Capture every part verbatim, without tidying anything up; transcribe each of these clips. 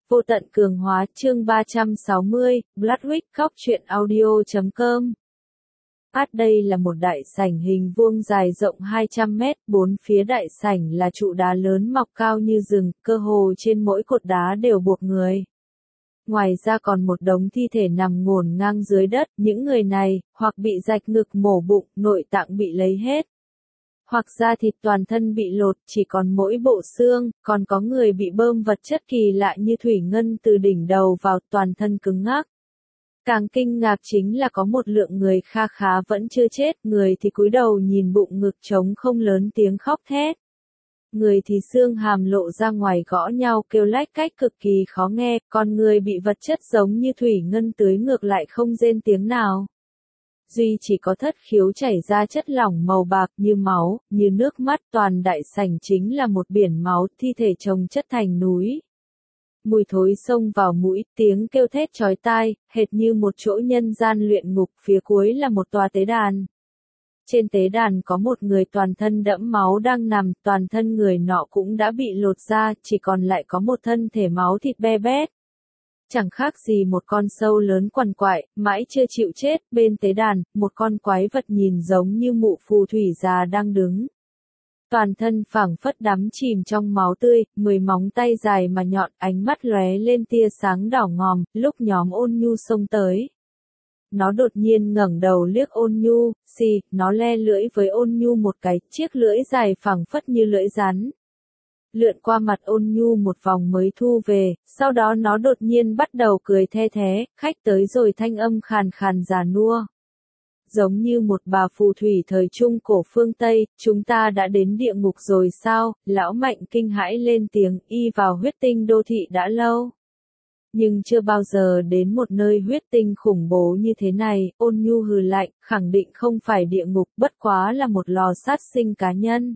Vô tận cường hóa chương ba trăm sáu mươi, Bloodwick Cóc truyện audio chấm com. Át đây là một đại sảnh hình vuông dài rộng hai trăm mét, bốn phía đại sảnh là trụ đá lớn mọc cao như rừng, cơ hồ trên mỗi cột đá đều buộc người. Ngoài ra còn một đống thi thể nằm ngổn ngang dưới đất, những người này, hoặc bị rạch ngực mổ bụng, nội tạng bị lấy hết. Hoặc da thịt toàn thân bị lột, chỉ còn mỗi bộ xương, còn có người bị bơm vật chất kỳ lạ như thủy ngân từ đỉnh đầu vào, toàn thân cứng ngắc. Càng kinh ngạc chính là có một lượng người kha khá vẫn chưa chết, người thì cúi đầu nhìn bụng ngực trống không lớn tiếng khóc thét. Người thì xương hàm lộ ra ngoài gõ nhau kêu lách cách cực kỳ khó nghe, còn người bị vật chất giống như thủy ngân tưới ngược lại không rên tiếng nào. Duy chỉ có thất khiếu chảy ra chất lỏng màu bạc như máu, như nước mắt, toàn đại sảnh chính là một biển máu, thi thể chồng chất thành núi. Mùi thối xông vào mũi, tiếng kêu thét chói tai, hệt như một chỗ nhân gian luyện ngục, phía cuối là một tòa tế đàn. Trên tế đàn có một người toàn thân đẫm máu đang nằm, toàn thân người nọ cũng đã bị lột ra, chỉ còn lại có một thân thể máu thịt be bét. Chẳng khác gì một con sâu lớn quằn quại, mãi chưa chịu chết, bên tế đàn, một con quái vật nhìn giống như mụ phù thủy già đang đứng. Toàn thân phảng phất đắm chìm trong máu tươi, mười móng tay dài mà nhọn, ánh mắt lóe lên tia sáng đỏ ngòm, lúc nhóm Ôn Nhu xông tới. Nó đột nhiên ngẩng đầu liếc Ôn Nhu, xì, nó le lưỡi với Ôn Nhu một cái, chiếc lưỡi dài phảng phất như lưỡi rắn. Lượn qua mặt Ôn Nhu một vòng mới thu về, sau đó nó đột nhiên bắt đầu cười the thé, khách tới rồi, thanh âm khàn khàn già nua. Giống như một bà phù thủy thời trung cổ phương Tây, chúng ta đã đến địa ngục rồi sao, lão Mạnh kinh hãi lên tiếng, y vào huyết tinh đô thị đã lâu. Nhưng chưa bao giờ đến một nơi huyết tinh khủng bố như thế này, Ôn Nhu hừ lạnh, khẳng định không phải địa ngục, bất quá là một lò sát sinh cá nhân.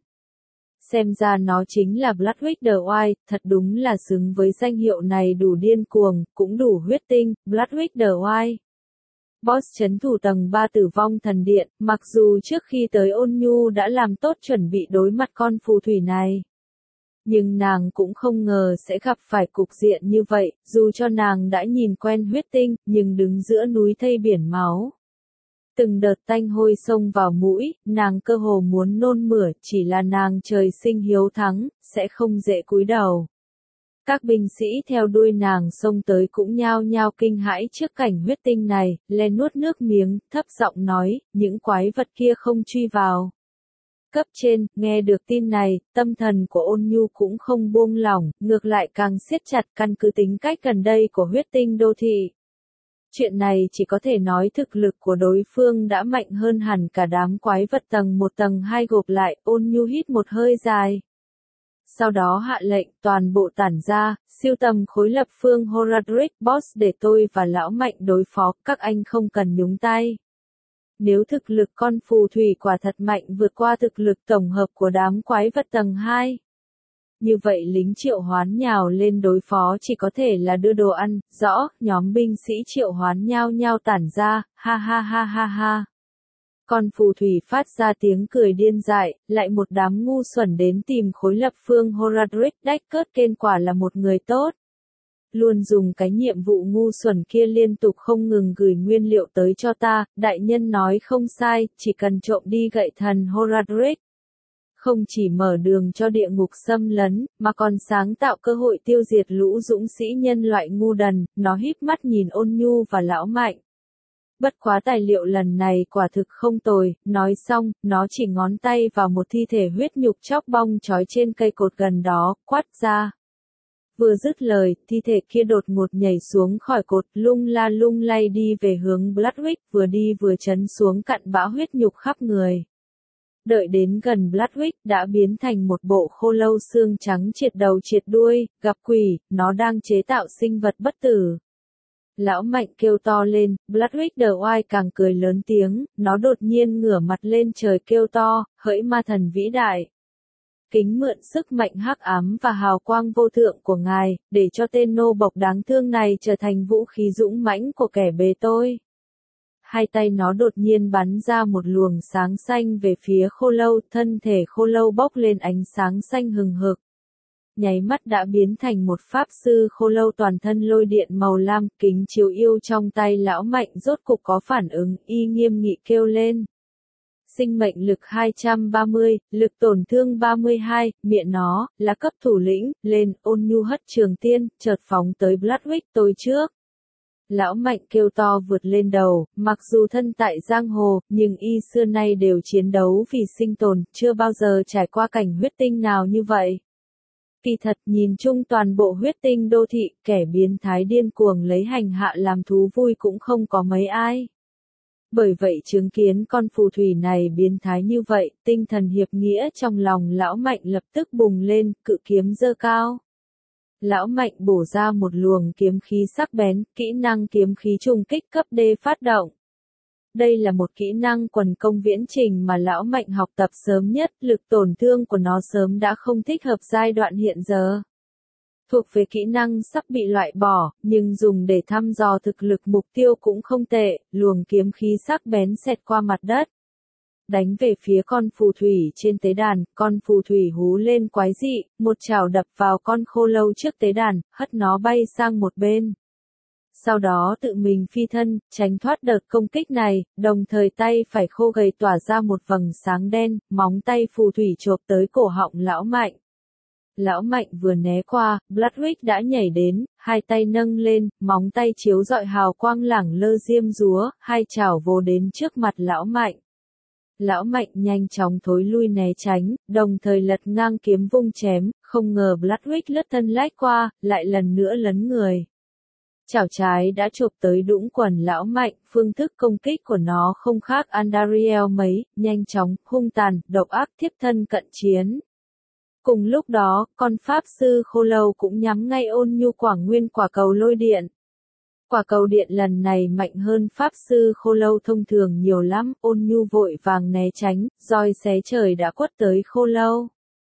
Xem ra nó chính là Bloodwick the White, thật đúng là xứng với danh hiệu này, đủ điên cuồng, cũng đủ huyết tinh, Bloodwick the White. Boss trấn thủ tầng ba tử vong thần điện, mặc dù trước khi tới Ôn Nhu đã làm tốt chuẩn bị đối mặt con phù thủy này. Nhưng nàng cũng không ngờ sẽ gặp phải cục diện như vậy, dù cho nàng đã nhìn quen huyết tinh, nhưng đứng giữa núi thây biển máu. Từng đợt tanh hôi xông vào mũi, nàng cơ hồ muốn nôn mửa, chỉ là nàng trời sinh hiếu thắng, sẽ không dễ cúi đầu. Các binh sĩ theo đuôi nàng xông tới cũng nhao nhao kinh hãi trước cảnh huyết tinh này, lên nuốt nước miếng, thấp giọng nói, những quái vật kia không truy vào. Cấp trên, nghe được tin này, tâm thần của Ôn Nhu cũng không buông lỏng, ngược lại càng siết chặt, căn cứ tính cách gần đây của huyết tinh đô thị. Chuyện này chỉ có thể nói thực lực của đối phương đã mạnh hơn hẳn cả đám quái vật tầng một tầng hai gộp lại, Ôn Nhu hít một hơi dài. Sau đó hạ lệnh toàn bộ tản ra, siêu tầm khối lập phương Horadric Boss để tôi và lão Mạnh đối phó, các anh không cần nhúng tay. Nếu thực lực con phù thủy quả thật mạnh vượt qua thực lực tổng hợp của đám quái vật tầng hai. Như vậy lính triệu hoán nhào lên đối phó chỉ có thể là đưa đồ ăn, rõ, nhóm binh sĩ triệu hoán nhao nhao tản ra, ha ha ha ha ha. Con phù thủy phát ra tiếng cười điên dại, lại một đám ngu xuẩn đến tìm khối lập phương Horadric Deckard, quả là một người tốt. Luôn dùng cái nhiệm vụ ngu xuẩn kia liên tục không ngừng gửi nguyên liệu tới cho ta, đại nhân nói không sai, chỉ cần trộm đi gậy thần Horadric. Không chỉ mở đường cho địa ngục xâm lấn, mà còn sáng tạo cơ hội tiêu diệt lũ dũng sĩ nhân loại ngu đần, nó híp mắt nhìn Ôn Nhu và lão Mạnh. Bất quá tài liệu lần này quả thực không tồi, nói xong, nó chỉ ngón tay vào một thi thể huyết nhục chóc bong trói trên cây cột gần đó, quát ra. Vừa dứt lời, thi thể kia đột ngột nhảy xuống khỏi cột, lung la lung lay đi về hướng Bloodwick, vừa đi vừa chấn xuống cặn bã huyết nhục khắp người. Đợi đến gần Bloodwick đã biến thành một bộ khô lâu xương trắng triệt đầu triệt đuôi, gặp quỷ, nó đang chế tạo sinh vật bất tử. Lão Mạnh kêu to lên, Bloodwick the White càng cười lớn tiếng, nó đột nhiên ngửa mặt lên trời kêu to, hỡi ma thần vĩ đại. Kính mượn sức mạnh hắc ám và hào quang vô thượng của ngài, để cho tên nô bộc đáng thương này trở thành vũ khí dũng mãnh của kẻ bề tôi. Hai tay nó đột nhiên bắn ra một luồng sáng xanh về phía khô lâu, thân thể khô lâu bốc lên ánh sáng xanh hừng hực. nháy mắt đã biến thành một pháp sư khô lâu toàn thân lôi điện màu lam, kính chiếu yêu trong tay lão Mạnh rốt cục có phản ứng, y nghiêm nghị kêu lên. Sinh mệnh lực hai trăm ba mươi, lực tổn thương ba mươi hai, miệng nó, là cấp thủ lĩnh, lên, Ôn Nhu hất trường tiên, chợt phóng tới Bloodwick tôi trước. Lão Mạnh kêu to vượt lên đầu, mặc dù thân tại giang hồ, nhưng y xưa nay đều chiến đấu vì sinh tồn, chưa bao giờ trải qua cảnh huyết tinh nào như vậy. Kỳ thật nhìn chung toàn bộ huyết tinh đô thị, kẻ biến thái điên cuồng lấy hành hạ làm thú vui cũng không có mấy ai. Bởi vậy chứng kiến con phù thủy này biến thái như vậy, tinh thần hiệp nghĩa trong lòng lão Mạnh lập tức bùng lên, cự kiếm giơ cao. Lão Mạnh bổ ra một luồng kiếm khí sắc bén, kỹ năng kiếm khí trùng kích cấp D phát động. Đây là một kỹ năng quần công viễn trình mà lão Mạnh học tập sớm nhất, lực tổn thương của nó sớm đã không thích hợp giai đoạn hiện giờ. Thuộc về kỹ năng sắp bị loại bỏ, nhưng dùng để thăm dò thực lực mục tiêu cũng không tệ, luồng kiếm khí sắc bén xẹt qua mặt đất. Đánh về phía con phù thủy trên tế đàn, con phù thủy hú lên quái dị, một chảo đập vào con khô lâu trước tế đàn, hất nó bay sang một bên. Sau đó tự mình phi thân, tránh thoát đợt công kích này, đồng thời tay phải khô gầy tỏa ra một vầng sáng đen, móng tay phù thủy chộp tới cổ họng lão Mạnh. Lão Mạnh vừa né qua, Bloodwick đã nhảy đến, hai tay nâng lên, móng tay chiếu rọi hào quang lẳng lơ diêm dúa, hai chảo vồ đến trước mặt lão Mạnh. Lão Mạnh nhanh chóng thối lui né tránh, đồng thời lật ngang kiếm vung chém, không ngờ Bloodwick lướt thân lách qua, lại lần nữa lấn người. Chảo trái đã chộp tới đũng quần lão Mạnh, phương thức công kích của nó không khác Andariel mấy, nhanh chóng, hung tàn, độc ác thiếp thân cận chiến. Cùng lúc đó, con pháp sư khô lâu cũng nhắm ngay Ôn Nhu quảng nguyên quả cầu lôi điện. Quả cầu điện lần này mạnh hơn pháp sư khô lâu thông thường nhiều lắm, Ôn Nhu vội vàng né tránh, roi xé trời đã quất tới khô lâu.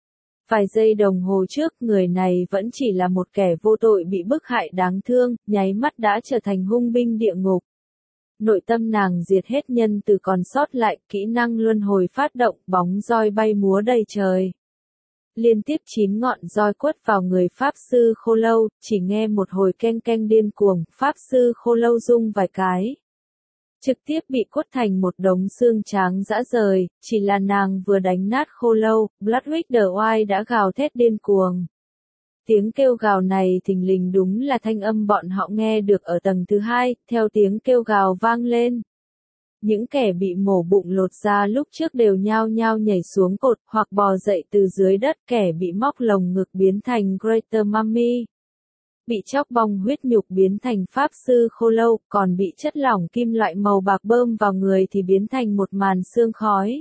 Vài giây đồng hồ trước, người này vẫn chỉ là một kẻ vô tội bị bức hại đáng thương, nháy mắt đã trở thành hung binh địa ngục. Nội tâm nàng diệt hết nhân từ còn sót lại, kỹ năng luân hồi phát động, bóng roi bay múa đầy trời. Liên tiếp chín ngọn roi quất vào người pháp sư khô lâu, chỉ nghe một hồi keng keng điên cuồng, pháp sư khô lâu rung vài cái. Trực tiếp bị quất thành một đống xương trắng rã rời, chỉ là nàng vừa đánh nát khô lâu, Bloodwick the White đã gào thét điên cuồng. Tiếng kêu gào này thình lình đúng là thanh âm bọn họ nghe được ở tầng thứ hai, theo tiếng kêu gào vang lên. Những kẻ bị mổ bụng lột ra lúc trước đều nhao nhao nhảy xuống cột hoặc bò dậy từ dưới đất, kẻ bị móc lồng ngực biến thành Greater Mummy. Bị chóc bong huyết nhục biến thành pháp sư khô lâu, còn bị chất lỏng kim loại màu bạc bơm vào người thì biến thành một màn sương khói.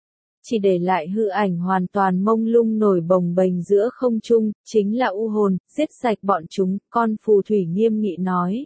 Chỉ để lại hư ảnh hoàn toàn mông lung nổi bồng bềnh giữa không trung, chính là u hồn, giết sạch bọn chúng, con phù thủy nghiêm nghị nói.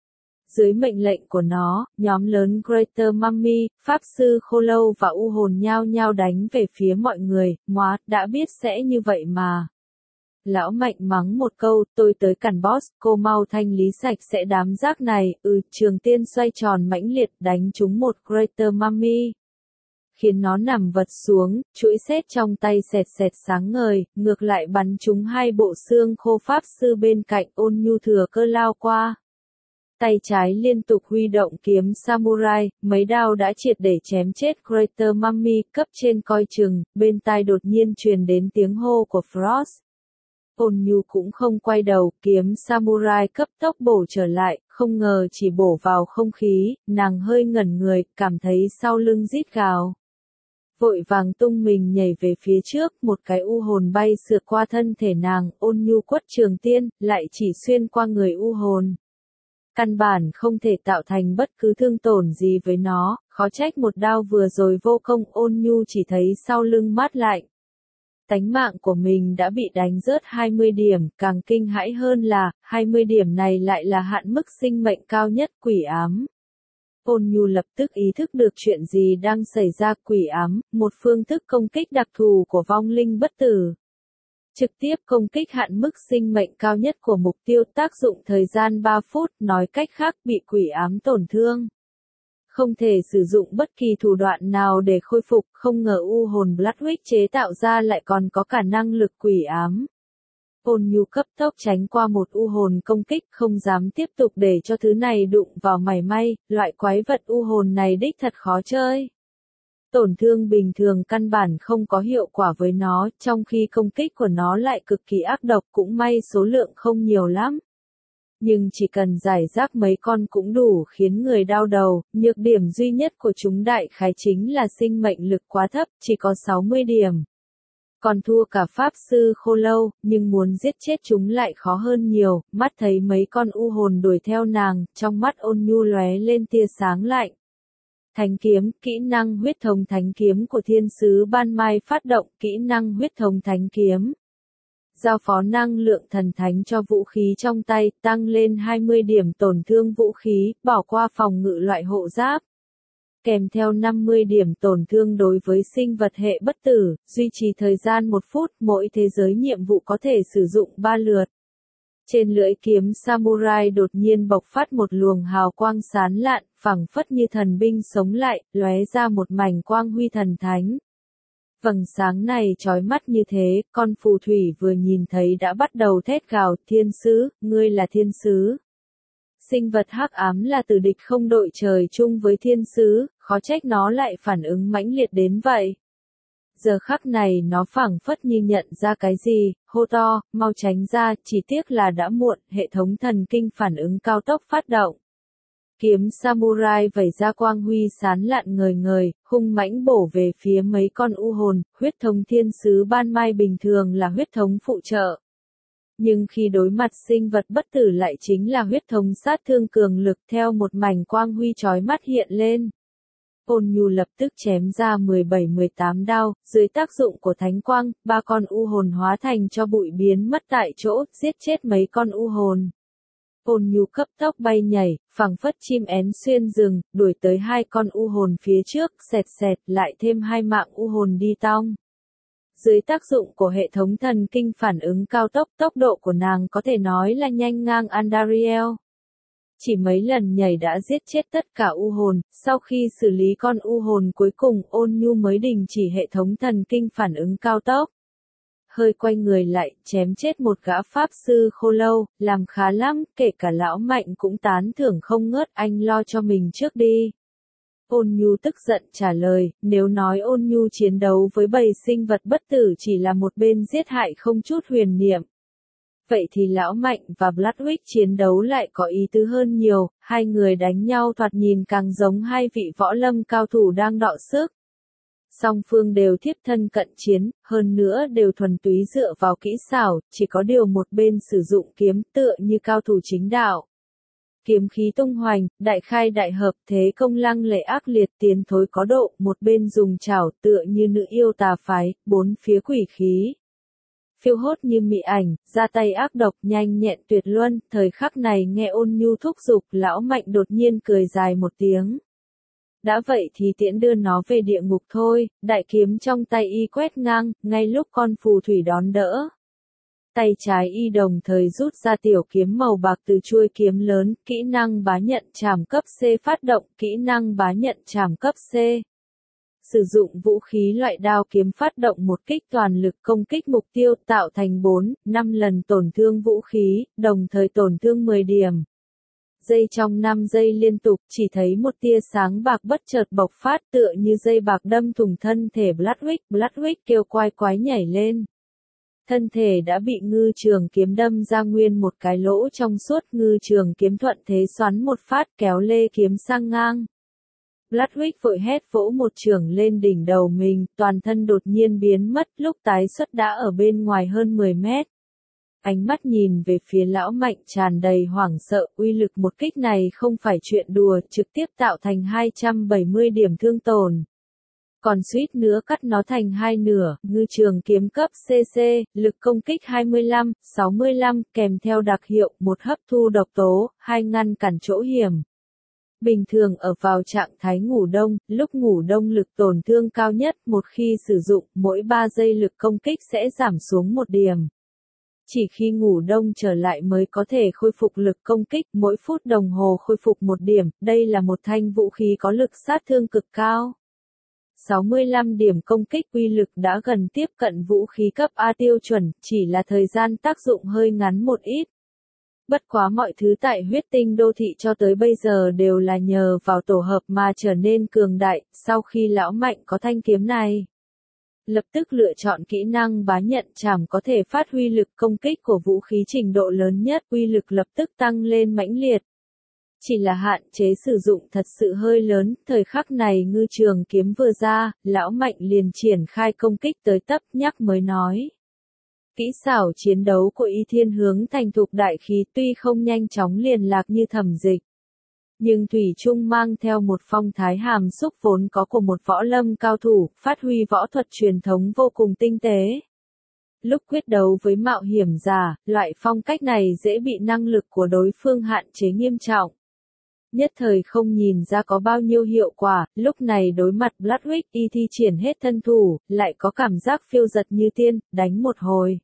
Dưới mệnh lệnh của nó, nhóm lớn Greater Mummy, pháp sư khô lâu và u hồn nhao nhao đánh về phía mọi người, móa, đã biết sẽ như vậy mà. Lão Mạnh mắng một câu, tôi tới cản boss, cô mau thanh lý sạch sẽ đám rác này, ừ, trường tiên xoay tròn mãnh liệt đánh trúng một Greater Mummy. Khiến nó nằm vật xuống, chuỗi sét trong tay sẹt sẹt sáng ngời, ngược lại bắn trúng hai bộ xương khô pháp sư bên cạnh. Ôn Nhu thừa cơ lao qua. Tay trái liên tục huy động kiếm samurai, mấy đao đã triệt để chém chết Greater Mummy, cấp trên coi chừng, bên tai đột nhiên truyền đến tiếng hô của Frost. Ôn Nhu cũng không quay đầu, kiếm samurai cấp tốc bổ trở lại, không ngờ chỉ bổ vào không khí, nàng hơi ngẩn người, cảm thấy sau lưng rít gào. Vội vàng tung mình nhảy về phía trước, một cái u hồn bay sượt qua thân thể nàng, Ôn Nhu quất trường tiên, lại chỉ xuyên qua người u hồn. Căn bản không thể tạo thành bất cứ thương tổn gì với nó, khó trách một đao vừa rồi vô công. Ôn Nhu chỉ thấy sau lưng mát lạnh. Tánh mạng của mình đã bị đánh rớt hai mươi điểm, càng kinh hãi hơn là, hai mươi điểm này lại là hạn mức sinh mệnh cao nhất. Quỷ ám. Ôn Nhu lập tức ý thức được chuyện gì đang xảy ra. Quỷ ám, một phương thức công kích đặc thù của vong linh bất tử. Trực tiếp công kích hạn mức sinh mệnh cao nhất của mục tiêu, tác dụng thời gian ba phút, nói cách khác bị quỷ ám tổn thương. Không thể sử dụng bất kỳ thủ đoạn nào để khôi phục, không ngờ u hồn Bloodwick chế tạo ra lại còn có cả năng lực quỷ ám. Ôn Nhu cấp tốc tránh qua một u hồn công kích, không dám tiếp tục để cho thứ này đụng vào mảy may, loại quái vật u hồn này đích thật khó chơi. Tổn thương bình thường căn bản không có hiệu quả với nó, trong khi công kích của nó lại cực kỳ ác độc, cũng may số lượng không nhiều lắm. Nhưng chỉ cần giải rác mấy con cũng đủ khiến người đau đầu, nhược điểm duy nhất của chúng đại khái chính là sinh mệnh lực quá thấp, chỉ có sáu mươi điểm. Còn thua cả Pháp Sư Khô Lâu, nhưng muốn giết chết chúng lại khó hơn nhiều, mắt thấy mấy con u hồn đuổi theo nàng, trong mắt Ôn Nhu lóe lên tia sáng lạnh. Thánh kiếm, kỹ năng huyết thống thánh kiếm của thiên sứ Ban Mai phát động, kỹ năng huyết thống thánh kiếm. Giao phó năng lượng thần thánh cho vũ khí trong tay, tăng lên hai mươi điểm tổn thương vũ khí, bỏ qua phòng ngự loại hộ giáp. Kèm theo năm mươi điểm tổn thương đối với sinh vật hệ bất tử, duy trì thời gian một phút, mỗi thế giới nhiệm vụ có thể sử dụng ba lượt. Trên lưỡi kiếm samurai đột nhiên bộc phát một luồng hào quang sáng lạn, phẳng phất như thần binh sống lại, lóe ra một mảnh quang huy thần thánh. Vầng sáng này chói mắt như thế, con phù thủy vừa nhìn thấy đã bắt đầu thét gào, thiên sứ, ngươi là thiên sứ. Sinh vật hắc ám là tử địch không đội trời chung với thiên sứ, khó trách nó lại phản ứng mãnh liệt đến vậy. Giờ khắc này nó phảng phất như nhận ra cái gì, hô to, mau tránh ra, chỉ tiếc là đã muộn, hệ thống thần kinh phản ứng cao tốc phát động. Kiếm samurai vẩy ra quang huy sán lạn ngời ngời, hung mãnh bổ về phía mấy con u hồn, huyết thống thiên sứ Ban Mai bình thường là huyết thống phụ trợ. Nhưng khi đối mặt sinh vật bất tử lại chính là huyết thống sát thương cường lực theo một mảnh quang huy chói mắt hiện lên. Ôn Nhu lập tức chém ra mười bảy mười tám đao, dưới tác dụng của thánh quang, ba con u hồn hóa thành cho bụi biến mất tại chỗ, giết chết mấy con u hồn. Ôn Nhu cấp tốc bay nhảy, phẳng phất chim én xuyên rừng, đuổi tới hai con u hồn phía trước, xẹt xẹt, lại thêm hai mạng u hồn đi tong. Dưới tác dụng của hệ thống thần kinh phản ứng cao tốc, tốc độ của nàng có thể nói là nhanh ngang Andariel. Chỉ mấy lần nhảy đã giết chết tất cả u hồn, sau khi xử lý con u hồn cuối cùng, Ôn Nhu mới đình chỉ hệ thống thần kinh phản ứng cao tốc. Hơi quay người lại, chém chết một gã pháp sư Khô Lâu, làm khá lắm, kể cả lão Mạnh cũng tán thưởng không ngớt, anh lo cho mình trước đi. Ôn Nhu tức giận trả lời, nếu nói Ôn Nhu chiến đấu với bầy sinh vật bất tử chỉ là một bên giết hại không chút huyền niệm. Vậy thì lão Mạnh và Bloodwick chiến đấu lại có ý tứ hơn nhiều, hai người đánh nhau thoạt nhìn càng giống hai vị võ lâm cao thủ đang đọ sức. Song phương đều thiếp thân cận chiến, hơn nữa đều thuần túy dựa vào kỹ xảo, chỉ có điều một bên sử dụng kiếm tựa như cao thủ chính đạo. Kiếm khí tung hoành, đại khai đại hợp, thế công lăng lệ ác liệt tiến thối có độ, một bên dùng chảo tựa như nữ yêu tà phái, bốn phía quỷ khí. Phiêu hốt như mị ảnh, ra tay ác độc nhanh nhẹn tuyệt luân, thời khắc này nghe Ôn Nhu thúc giục, lão Mạnh đột nhiên cười dài một tiếng. Đã vậy thì tiễn đưa nó về địa ngục thôi, đại kiếm trong tay y quét ngang, ngay lúc con phù thủy đón đỡ. Tay trái y đồng thời rút ra tiểu kiếm màu bạc từ chuôi kiếm lớn, kỹ năng bá nhận trảm cấp C phát động, kỹ năng bá nhận trảm cấp C. Sử dụng vũ khí loại đao kiếm phát động một kích toàn lực công kích mục tiêu tạo thành bốn, năm lần tổn thương vũ khí, đồng thời tổn thương mười điểm. Dây trong năm giây liên tục chỉ thấy một tia sáng bạc bất chợt bộc phát tựa như dây bạc đâm thủng thân thể Bloodwick, Bloodwick kêu quái quái nhảy lên. Thân thể đã bị ngư trường kiếm đâm ra nguyên một cái lỗ trong suốt, ngư trường kiếm thuận thế xoắn một phát kéo lê kiếm sang ngang. Bloodwick vội hét vỗ một trường lên đỉnh đầu mình, toàn thân đột nhiên biến mất, lúc tái xuất đã ở bên ngoài hơn mười mét. Ánh mắt nhìn về phía lão Mạnh tràn đầy hoảng sợ, uy lực một kích này không phải chuyện đùa, trực tiếp tạo thành hai trăm bảy mươi điểm thương tổn. Còn suýt nữa cắt nó thành hai nửa, ngư trường kiếm cấp xê xê, lực công kích hai mươi lăm, sáu mươi lăm, kèm theo đặc hiệu, một hấp thu độc tố, hai ngăn cản chỗ hiểm. Bình thường ở vào trạng thái ngủ đông, lúc ngủ đông lực tổn thương cao nhất, một khi sử dụng, mỗi ba giây lực công kích sẽ giảm xuống một điểm. Chỉ khi ngủ đông trở lại mới có thể khôi phục lực công kích, mỗi phút đồng hồ khôi phục một điểm, đây là một thanh vũ khí có lực sát thương cực cao. sáu mươi lăm điểm công kích, uy lực đã gần tiếp cận vũ khí cấp A tiêu chuẩn, chỉ là thời gian tác dụng hơi ngắn một ít. Bất quá mọi thứ tại huyết tinh đô thị cho tới bây giờ đều là nhờ vào tổ hợp mà trở nên cường đại, sau khi lão Mạnh có thanh kiếm này. Lập tức lựa chọn kỹ năng bá nhận chảm có thể phát huy lực công kích của vũ khí trình độ lớn nhất, uy lực lập tức tăng lên mãnh liệt. Chỉ là hạn chế sử dụng thật sự hơi lớn, thời khắc này ngư trường kiếm vừa ra, lão Mạnh liền triển khai công kích tới tấp nhắc mới nói. Kỹ xảo chiến đấu của Y Thiên Hướng thành thục đại khí tuy không nhanh chóng liền lạc như Thẩm Dịch. Nhưng Thủy Trung mang theo một phong thái hàm xúc vốn có của một võ lâm cao thủ, phát huy võ thuật truyền thống vô cùng tinh tế. Lúc quyết đấu với mạo hiểm giả, loại phong cách này dễ bị năng lực của đối phương hạn chế nghiêm trọng. Nhất thời không nhìn ra có bao nhiêu hiệu quả, lúc này đối mặt Bloodwick y thi triển hết thân thủ, lại có cảm giác phiêu giật như tiên, đánh một hồi.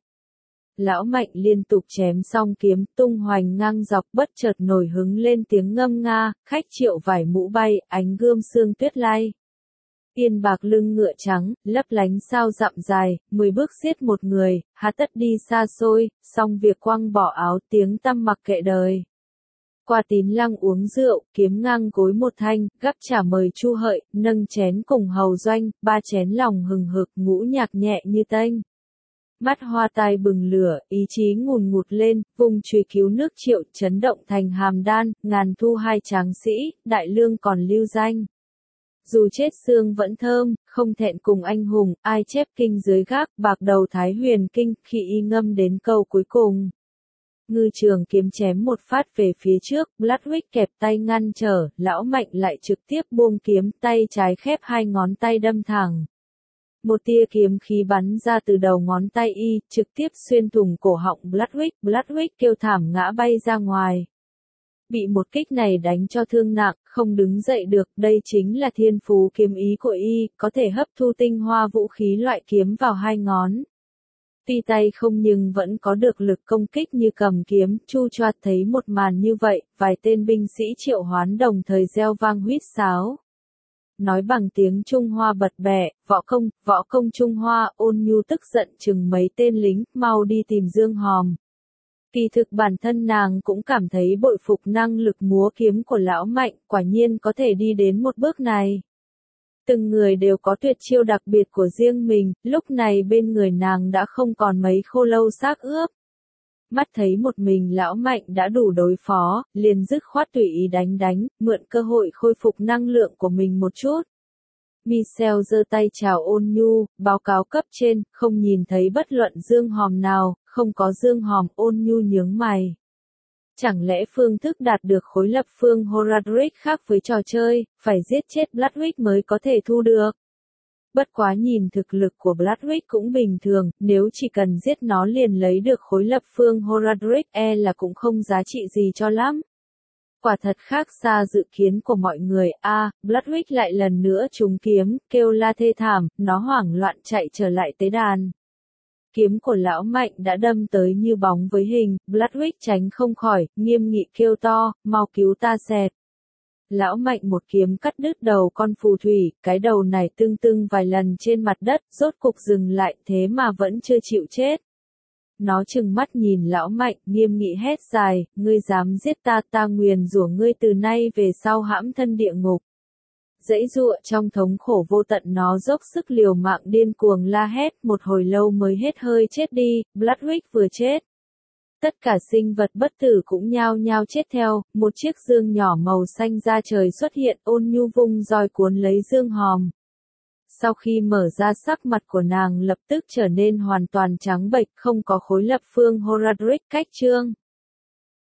Lão Mạnh liên tục chém xong kiếm, tung hoành ngang dọc bất chợt nổi hứng lên tiếng ngâm nga, khách triệu vải mũ bay, ánh gươm sương tuyết lay. Yên bạc lưng ngựa trắng, lấp lánh sao dặm dài, mười bước giết một người, há tất đi xa xôi, xong việc quăng bỏ áo tiếng tăm mặc kệ đời. Qua Tín Lăng uống rượu, kiếm ngang gối một thanh, gắp trà mời Chu Hợi, nâng chén cùng hầu doanh, ba chén lòng hừng hực, ngũ nhạc nhẹ như tênh. Mắt hoa tai bừng lửa, ý chí ngùn ngụt lên, vùng chùy cứu nước Triệu, chấn động thành hàm đan, ngàn thu hai tráng sĩ, đại lương còn lưu danh. Dù chết xương vẫn thơm, không thẹn cùng anh hùng, ai chép kinh dưới gác, bạc đầu Thái Huyền Kinh, khi y ngâm đến câu cuối cùng. Ngư trường kiếm chém một phát về phía trước, Bloodwick kẹp tay ngăn trở, lão Mạnh lại trực tiếp buông kiếm, tay trái khép hai ngón tay đâm thẳng. Một tia kiếm khí bắn ra từ đầu ngón tay y, trực tiếp xuyên thủng cổ họng Bloodwick, Bloodwick kêu thảm ngã bay ra ngoài. Bị một kích này đánh cho thương nặng, không đứng dậy được, đây chính là thiên phú kiếm ý của y, có thể hấp thu tinh hoa vũ khí loại kiếm vào hai ngón. Tuy tay không nhưng vẫn có được lực công kích như cầm kiếm, Chu Choạt thấy một màn như vậy, vài tên binh sĩ Triệu Hoán đồng thời reo vang huýt sáo. Nói bằng tiếng Trung Hoa bật bẻ, võ công, võ công Trung Hoa, Ôn Nhu tức giận chừng mấy tên lính, mau đi tìm Dương Hòm. Kỳ thực bản thân nàng cũng cảm thấy bội phục năng lực múa kiếm của lão Mạnh, quả nhiên có thể đi đến một bước này. Từng người đều có tuyệt chiêu đặc biệt của riêng mình, lúc này bên người nàng đã không còn mấy khô lâu xác ướp. Mắt thấy một mình lão Mạnh đã đủ đối phó, liền dứt khoát tùy ý đánh đánh, mượn cơ hội khôi phục năng lượng của mình một chút. Michelle giơ tay chào Ôn Nhu, báo cáo cấp trên, không nhìn thấy bất luận Dương Hòm nào, không có Dương Hòm, Ôn Nhu nhướng mày. Chẳng lẽ phương thức đạt được khối lập phương Horadric khác với trò chơi, phải giết chết Bloodwick mới có thể thu được. Bất quá nhìn thực lực của Bloodwick cũng bình thường, nếu chỉ cần giết nó liền lấy được khối lập phương Horadric e là cũng không giá trị gì cho lắm. Quả thật khác xa dự kiến của mọi người, a à, Bloodwick lại lần nữa trúng kiếm, kêu la thê thảm, nó hoảng loạn chạy trở lại tế đàn. Kiếm của lão Mạnh đã đâm tới như bóng với hình, Bloodwick tránh không khỏi, nghiêm nghị kêu to, mau cứu ta xẹt. Lão Mạnh một kiếm cắt đứt đầu con phù thủy, cái đầu này tưng tưng vài lần trên mặt đất, rốt cục dừng lại, thế mà vẫn chưa chịu chết. Nó trừng mắt nhìn lão Mạnh, nghiêm nghị hét dài, ngươi dám giết ta, ta nguyền rủa ngươi từ nay về sau hãm thân địa ngục. Dãy giụa trong thống khổ vô tận nó dốc sức liều mạng điên cuồng la hét, một hồi lâu mới hết hơi chết đi, Bloodwick vừa chết. Tất cả sinh vật bất tử cũng nhao nhao chết theo, một chiếc dương nhỏ màu xanh da trời xuất hiện, Ôn Nhu vung roi cuốn lấy Dương Hòm. Sau khi mở ra sắc mặt của nàng lập tức trở nên hoàn toàn trắng bệch, không có khối lập phương Horadric cách chương.